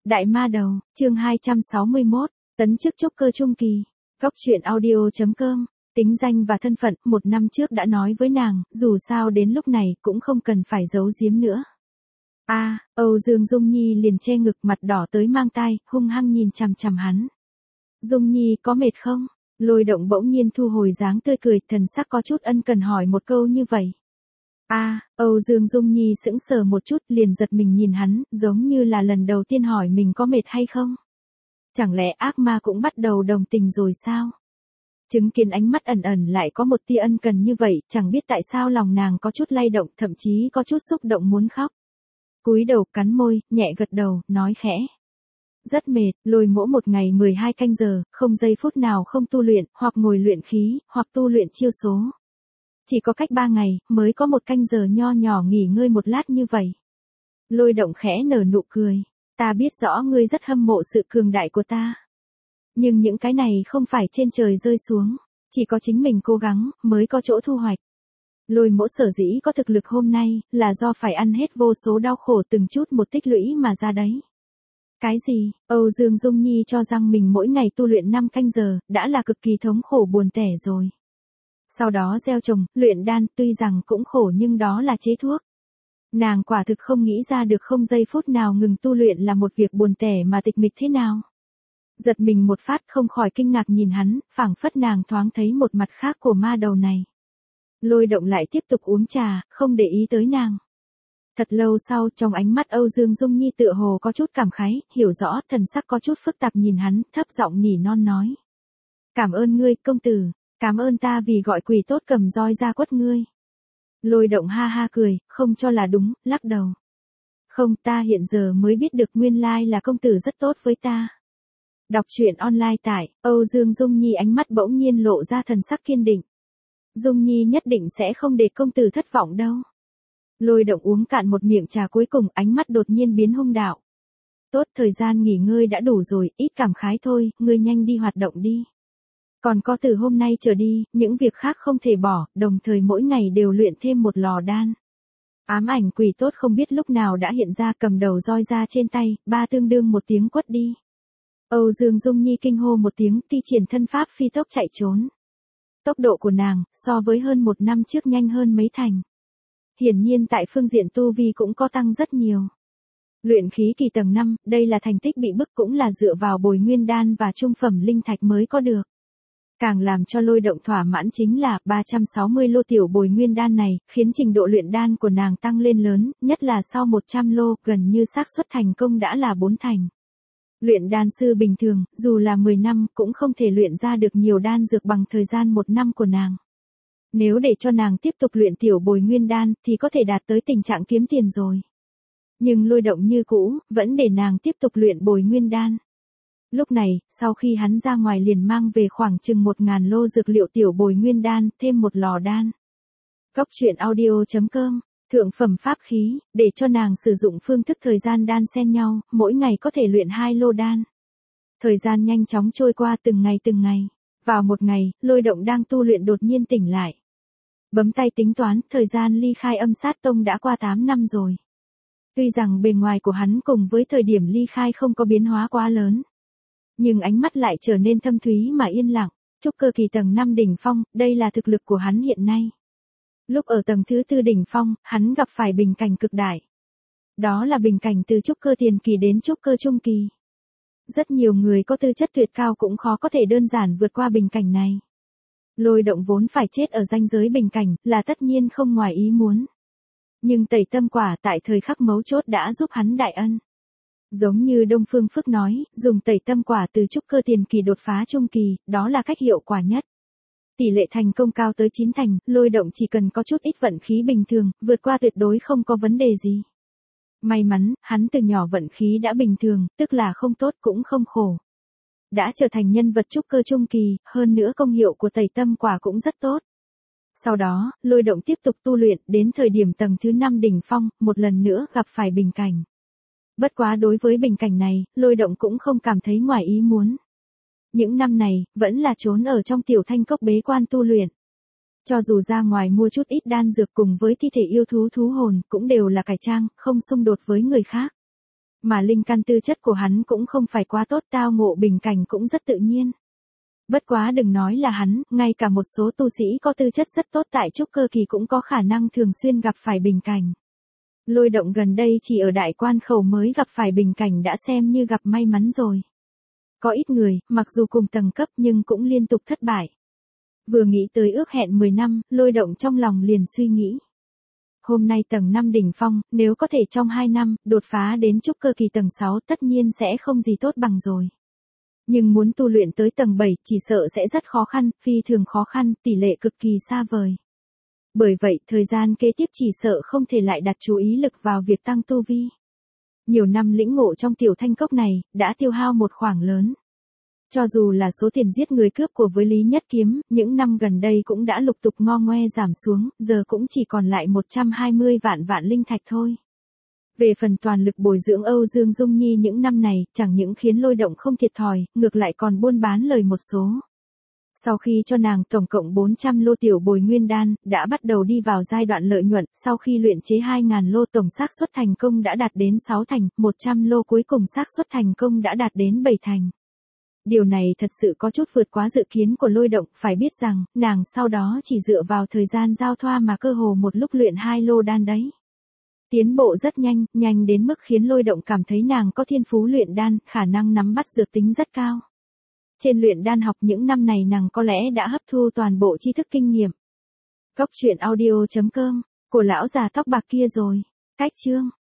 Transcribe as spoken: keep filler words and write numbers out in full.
Đại ma đầu, chương hai trăm sáu mươi mốt, tấn chức trúc cơ trung kỳ. Góc truyện audio chấm com, tính danh và thân phận, một năm trước đã nói với nàng, dù sao đến lúc này cũng không cần phải giấu giếm nữa. A, à, Âu Dương Dung Nhi liền che ngực mặt đỏ tới mang tai, hung hăng nhìn chằm chằm hắn. Dung Nhi có mệt không? Lôi Động bỗng nhiên thu hồi dáng tươi cười, thần sắc có chút ân cần hỏi một câu như vậy. A, à, Âu Dương Dung Nhi sững sờ một chút liền giật mình nhìn hắn, giống như là lần đầu tiên hỏi mình có mệt hay không. Chẳng lẽ ác ma cũng bắt đầu đồng tình rồi sao? Chứng kiến ánh mắt ẩn ẩn lại có một tia ân cần như vậy, chẳng biết tại sao lòng nàng có chút lay động, thậm chí có chút xúc động muốn khóc. Cúi đầu cắn môi, nhẹ gật đầu, nói khẽ. Rất mệt, Lôi Mỗ một ngày mười hai canh giờ, không giây phút nào không tu luyện, hoặc ngồi luyện khí, hoặc tu luyện chiêu số. Chỉ có cách ba ngày, mới có một canh giờ nho nhỏ nghỉ ngơi một lát như vậy. Lôi Động khẽ nở nụ cười. Ta biết rõ ngươi rất hâm mộ sự cường đại của ta. Nhưng những cái này không phải trên trời rơi xuống. Chỉ có chính mình cố gắng, mới có chỗ thu hoạch. Lôi Mỗ sở dĩ có thực lực hôm nay, là do phải ăn hết vô số đau khổ từng chút một tích lũy mà ra đấy. Cái gì? Âu Dương Dung Nhi cho rằng mình mỗi ngày tu luyện năm canh giờ, đã là cực kỳ thống khổ buồn tẻ rồi. Sau đó gieo trồng, luyện đan, tuy rằng cũng khổ nhưng đó là chế thuốc. Nàng quả thực không nghĩ ra được không giây phút nào ngừng tu luyện là một việc buồn tẻ mà tịch mịch thế nào. Giật mình một phát không khỏi kinh ngạc nhìn hắn, phảng phất nàng thoáng thấy một mặt khác của ma đầu này. Lôi Động lại tiếp tục uống trà, không để ý tới nàng. Thật lâu sau, trong ánh mắt Âu Dương Dung Nhi tựa hồ có chút cảm khái, hiểu rõ, thần sắc có chút phức tạp nhìn hắn, thấp giọng nỉ non nói. Cảm ơn ngươi, công tử, cảm ơn ta vì gọi quỷ tốt cầm roi ra quất ngươi. Lôi Động ha ha cười, không cho là đúng, lắc đầu. Không, ta hiện giờ mới biết được nguyên lai là công tử rất tốt với ta. Đọc truyện online tại, Âu Dương Dung Nhi ánh mắt bỗng nhiên lộ ra thần sắc kiên định. Dung Nhi nhất định sẽ không để công tử thất vọng đâu. Lôi Động uống cạn một miệng trà cuối cùng, ánh mắt đột nhiên biến hung đạo. Tốt, thời gian nghỉ ngơi đã đủ rồi, ít cảm khái thôi, ngươi nhanh đi hoạt động đi. Còn có từ hôm nay trở đi, những việc khác không thể bỏ, đồng thời mỗi ngày đều luyện thêm một lò đan. Ám ảnh quỷ tốt không biết lúc nào đã hiện ra, cầm đầu roi ra trên tay, ba tương đương một tiếng quất đi. Âu Dương Dung Nhi kinh hô một tiếng, thi triển thân pháp phi tốc chạy trốn. Tốc độ của nàng, so với hơn một năm trước nhanh hơn mấy thành. Hiển nhiên tại phương diện tu vi cũng có tăng rất nhiều. Luyện khí kỳ tầng năm, đây là thành tích bị bức cũng là dựa vào bồi nguyên đan và trung phẩm linh thạch mới có được. Càng làm cho Lôi Động thỏa mãn chính là ba trăm sáu mươi lô tiểu bồi nguyên đan này, khiến trình độ luyện đan của nàng tăng lên lớn, nhất là sau một trăm lô, gần như xác suất thành công đã là bốn thành. Luyện đan sư bình thường, dù là mười năm, cũng không thể luyện ra được nhiều đan dược bằng thời gian một năm của nàng. Nếu để cho nàng tiếp tục luyện tiểu bồi nguyên đan, thì có thể đạt tới tình trạng kiếm tiền rồi. Nhưng Lôi Động như cũ, vẫn để nàng tiếp tục luyện bồi nguyên đan. Lúc này, sau khi hắn ra ngoài liền mang về khoảng chừng một ngàn lô dược liệu tiểu bồi nguyên đan, thêm một lò đan. Góc truyện audio chấm com, thượng phẩm pháp khí, để cho nàng sử dụng phương thức thời gian đan xen nhau, mỗi ngày có thể luyện hai lô đan. Thời gian nhanh chóng trôi qua từng ngày từng ngày. Vào một ngày, Lôi Động đang tu luyện đột nhiên tỉnh lại. Bấm tay tính toán, thời gian ly khai Âm Sát Tông đã qua tám năm rồi. Tuy rằng bề ngoài của hắn cùng với thời điểm ly khai không có biến hóa quá lớn. Nhưng ánh mắt lại trở nên thâm thúy mà yên lặng, trúc cơ kỳ tầng năm đỉnh phong, đây là thực lực của hắn hiện nay. Lúc ở tầng thứ tư đỉnh phong, hắn gặp phải bình cảnh cực đại. Đó là bình cảnh từ trúc cơ tiền kỳ đến trúc cơ trung kỳ. Rất nhiều người có tư chất tuyệt cao cũng khó có thể đơn giản vượt qua bình cảnh này. Lôi Động vốn phải chết ở ranh giới bình cảnh, là tất nhiên không ngoài ý muốn. Nhưng tẩy tâm quả tại thời khắc mấu chốt đã giúp hắn đại ân. Giống như Đông Phương Phước nói, dùng tẩy tâm quả từ trúc cơ tiền kỳ đột phá trung kỳ, đó là cách hiệu quả nhất. Tỷ lệ thành công cao tới chín thành, Lôi Động chỉ cần có chút ít vận khí bình thường, vượt qua tuyệt đối không có vấn đề gì. May mắn, hắn từ nhỏ vận khí đã bình thường, tức là không tốt cũng không khổ. Đã trở thành nhân vật trúc cơ trung kỳ, hơn nữa công hiệu của tẩy tâm quả cũng rất tốt. Sau đó, Lôi Động tiếp tục tu luyện, đến thời điểm tầng thứ năm đỉnh phong, một lần nữa gặp phải bình cảnh. Bất quá đối với bình cảnh này, Lôi Động cũng không cảm thấy ngoài ý muốn. Những năm này, vẫn là trốn ở trong tiểu thanh cốc bế quan tu luyện. Cho dù ra ngoài mua chút ít đan dược cùng với thi thể yêu thú thú hồn, cũng đều là cải trang, không xung đột với người khác. mà linh căn tư chất của hắn cũng không phải quá tốt, tao ngộ bình cảnh cũng rất tự nhiên. Bất quá đừng nói là hắn, ngay cả một số tu sĩ có tư chất rất tốt tại trúc cơ kỳ cũng có khả năng thường xuyên gặp phải bình cảnh. Lôi Động gần đây chỉ ở đại quan khẩu mới gặp phải bình cảnh đã xem như gặp may mắn rồi. Có ít người, mặc dù cùng tầng cấp nhưng cũng liên tục thất bại. Vừa nghĩ tới ước hẹn mười năm, Lôi Động trong lòng liền suy nghĩ. Hôm nay tầng năm đỉnh phong, nếu có thể trong hai năm, đột phá đến trúc cơ kỳ tầng sáu tất nhiên sẽ không gì tốt bằng rồi. Nhưng muốn tu luyện tới tầng bảy chỉ sợ sẽ rất khó khăn, phi thường khó khăn, tỷ lệ cực kỳ xa vời. Bởi vậy, thời gian kế tiếp chỉ sợ không thể lại đặt chú ý lực vào việc tăng tu vi. Nhiều năm lĩnh ngộ trong tiểu thanh cốc này, đã tiêu hao một khoản lớn. Cho dù là số tiền giết người cướp của với Lý Nhất Kiếm, những năm gần đây cũng đã lục tục ngo ngoe giảm xuống, giờ cũng chỉ còn lại một trăm hai mươi vạn vạn linh thạch thôi. Về phần toàn lực bồi dưỡng Âu Dương Dung Nhi những năm này, chẳng những khiến Lôi Động không thiệt thòi, ngược lại còn buôn bán lời một số. Sau khi cho nàng tổng cộng bốn trăm lô tiểu bồi nguyên đan, đã bắt đầu đi vào giai đoạn lợi nhuận, sau khi luyện chế hai nghìn lô tổng xác suất thành công đã đạt đến sáu thành, một trăm lô cuối cùng xác suất thành công đã đạt đến bảy thành. Điều này thật sự có chút vượt quá dự kiến của Lôi Động, phải biết rằng, nàng sau đó chỉ dựa vào thời gian giao thoa mà cơ hồ một lúc luyện hai lô đan đấy. Tiến bộ rất nhanh, nhanh đến mức khiến Lôi Động cảm thấy nàng có thiên phú luyện đan, khả năng nắm bắt dược tính rất cao. Trên luyện đan học những năm này nàng có lẽ đã hấp thu toàn bộ tri thức kinh nghiệm. Góc truyện audio chấm com, của lão già tóc bạc kia rồi. Cách chương